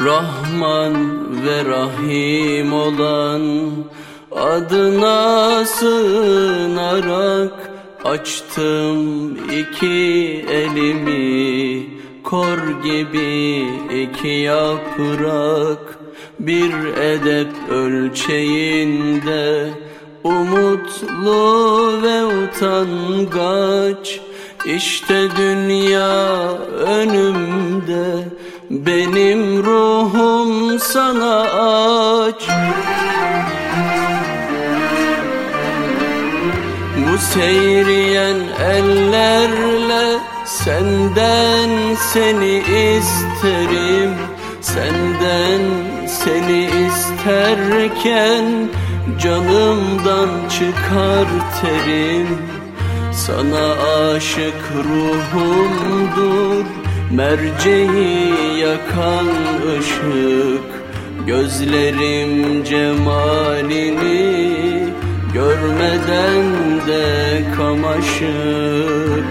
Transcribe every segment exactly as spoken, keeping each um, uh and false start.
Rahman ve Rahim olan adına sığınarak açtım iki elimi, kor gibi iki yaprak, bir edep ölçeğinde umutlu ve utangaç. İşte dünya önümde, benim ruhum sana aç. Bu seyreyen ellerle senden seni isterim. Senden seni isterken canımdan çıkar terim. Sana aşık ruhumdur merceği yakan ışık. Gözlerim cemalini görmeden de kamaşık.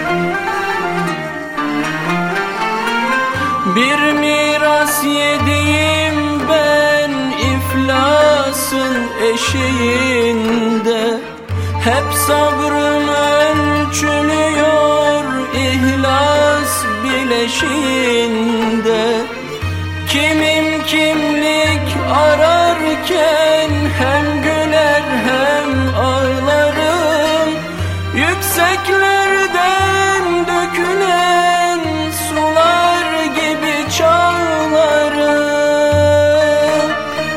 Bir miras yediğim ben iflasın eşiğinde, hep sabrım ölçülüyor ihlas bileşiğinde. Kimim kimlik ararken hem güler hem ağlarım. Yükseklerden dökülen sular gibi çağlarım.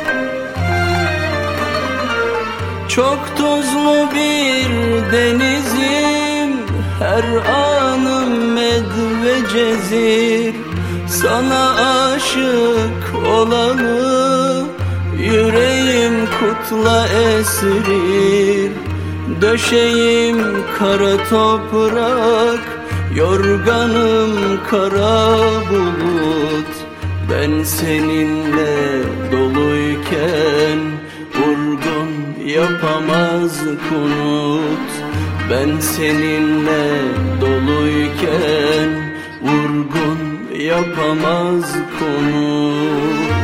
Çok tuzlu bir denizim, her anım med ve cezir. Sana aşık olanı yüreğim kutla esrir. Döşeğim kara toprak, yorganım kara bulut. Ben seninle doluyken vurgun yapamaz kunut. Ben seninle doluyken vurgun yapamaz konut.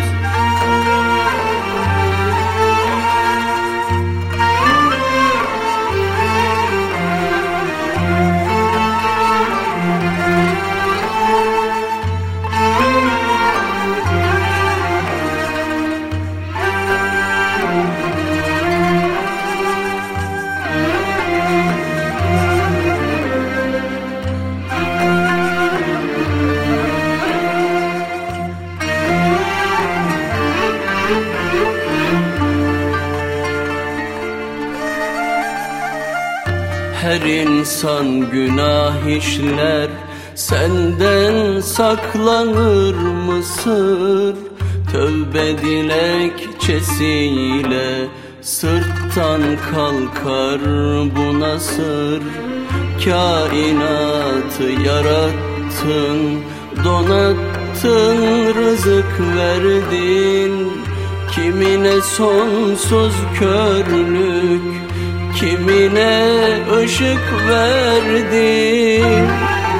Her insan günah işler, senden saklanır mı sır? Tövbe dilekçesiyle sırttan kalkar bu nasır. Kainatı yarattın, donattın, rızık verdin. Kimine sonsuz körlük, kimine ışık verdin.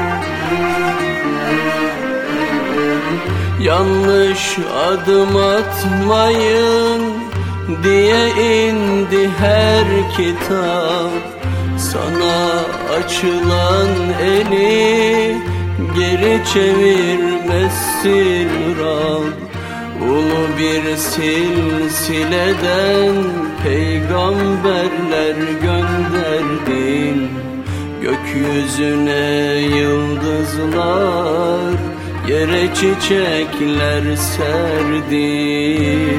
Yanlış adım atmayın diye indi her kitap. Sana açılan eli geri çevirmezsin Rab. Ulu bir silsileden peygamberler gönderdin. Gökyüzüne yıldızlar, yere çiçekler serdin.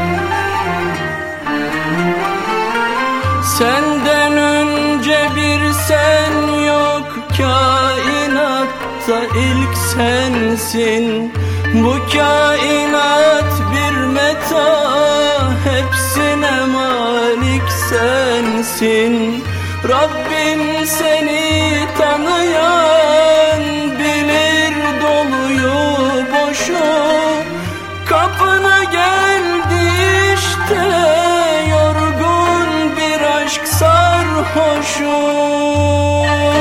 Senden önce bir sen yok, kainatta ilk sensin. Bu kainat bir meta, hepsine malik sensin. Rabbim seni tanıyan bilir doluyu boşu. Kapına geldi işte yorgun bir aşk sarhoşu.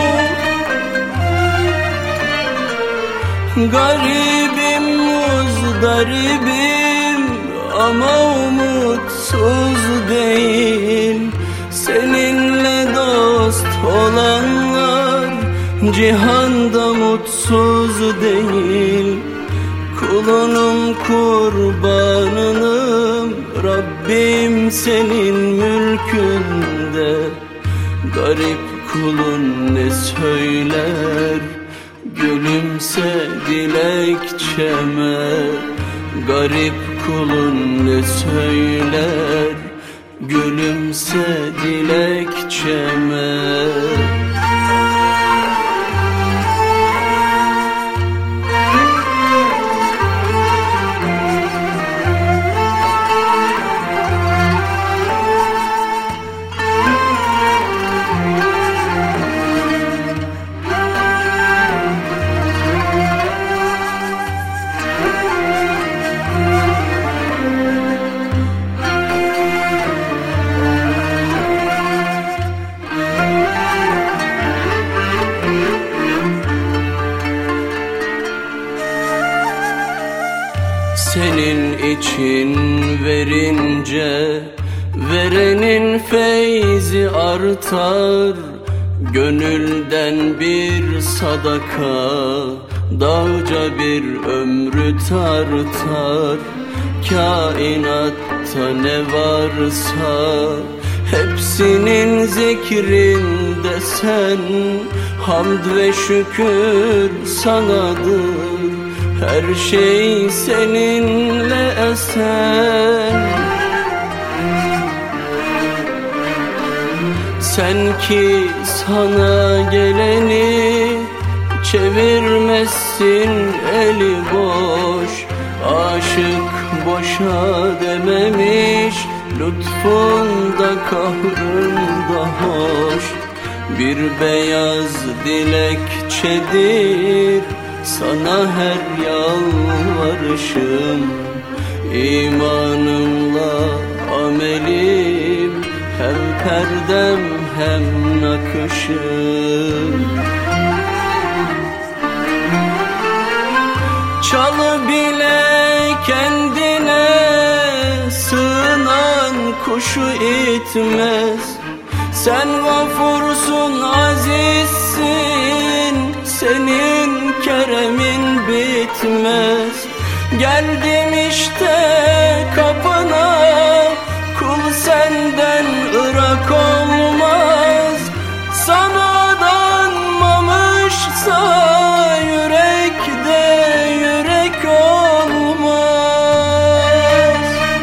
Garibim muzdarip Garibim ama umutsuz değil. Seninle dost olanlar cihanda mutsuz değil. Kulunum kurbanınım, Rabbim senin mülkünde. Garip kulun ne söyler, gülümse dilekçeme. Garip kulun ne söyler, gülümse dilekçeme. Senin için verince verenin feyzi artar. Gönülden bir sadaka dağca bir ömrü tartar. Kainatta ne varsa hepsinin zikrinde sen. Hamd ve şükür sanadır, her şey seninle esen. Sen ki sana geleni çevirmezsin eli boş. Aşık boşa dememiş, lütfunda kahrında hoş. Bir beyaz dilekçedir sana her yalvarışım. İmanımla amelim, hem perdem hem nakışım. Çalı bile kendine sığınan kuşu itmez. Sen gafursun, azizsin, senin keremin bitmez. Geldim işte kapına, kul senden ırak olmaz. Sana danmamışsa yürekte yürek olmaz.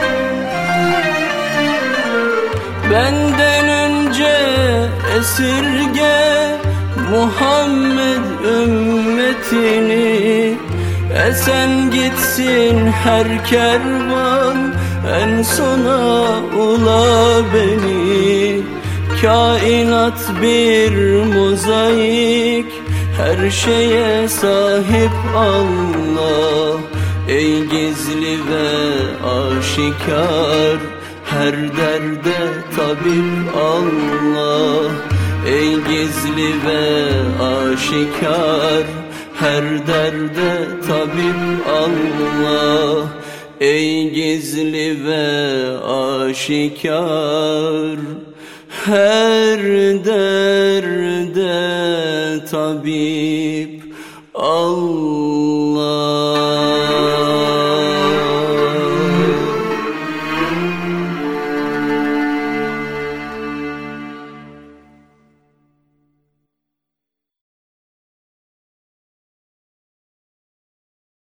Benden önce esirge Muhammed ümmetini. Esen gitsin her kervan, en sona ula beni. Kainat bir mozaik, her şeye sahip Allah. Ey gizli ve aşikar, her derde tabip Allah. Ey gizli ve aşikar, her derde tabip Allah. Ey gizli ve aşikar, her derde tabip Allah.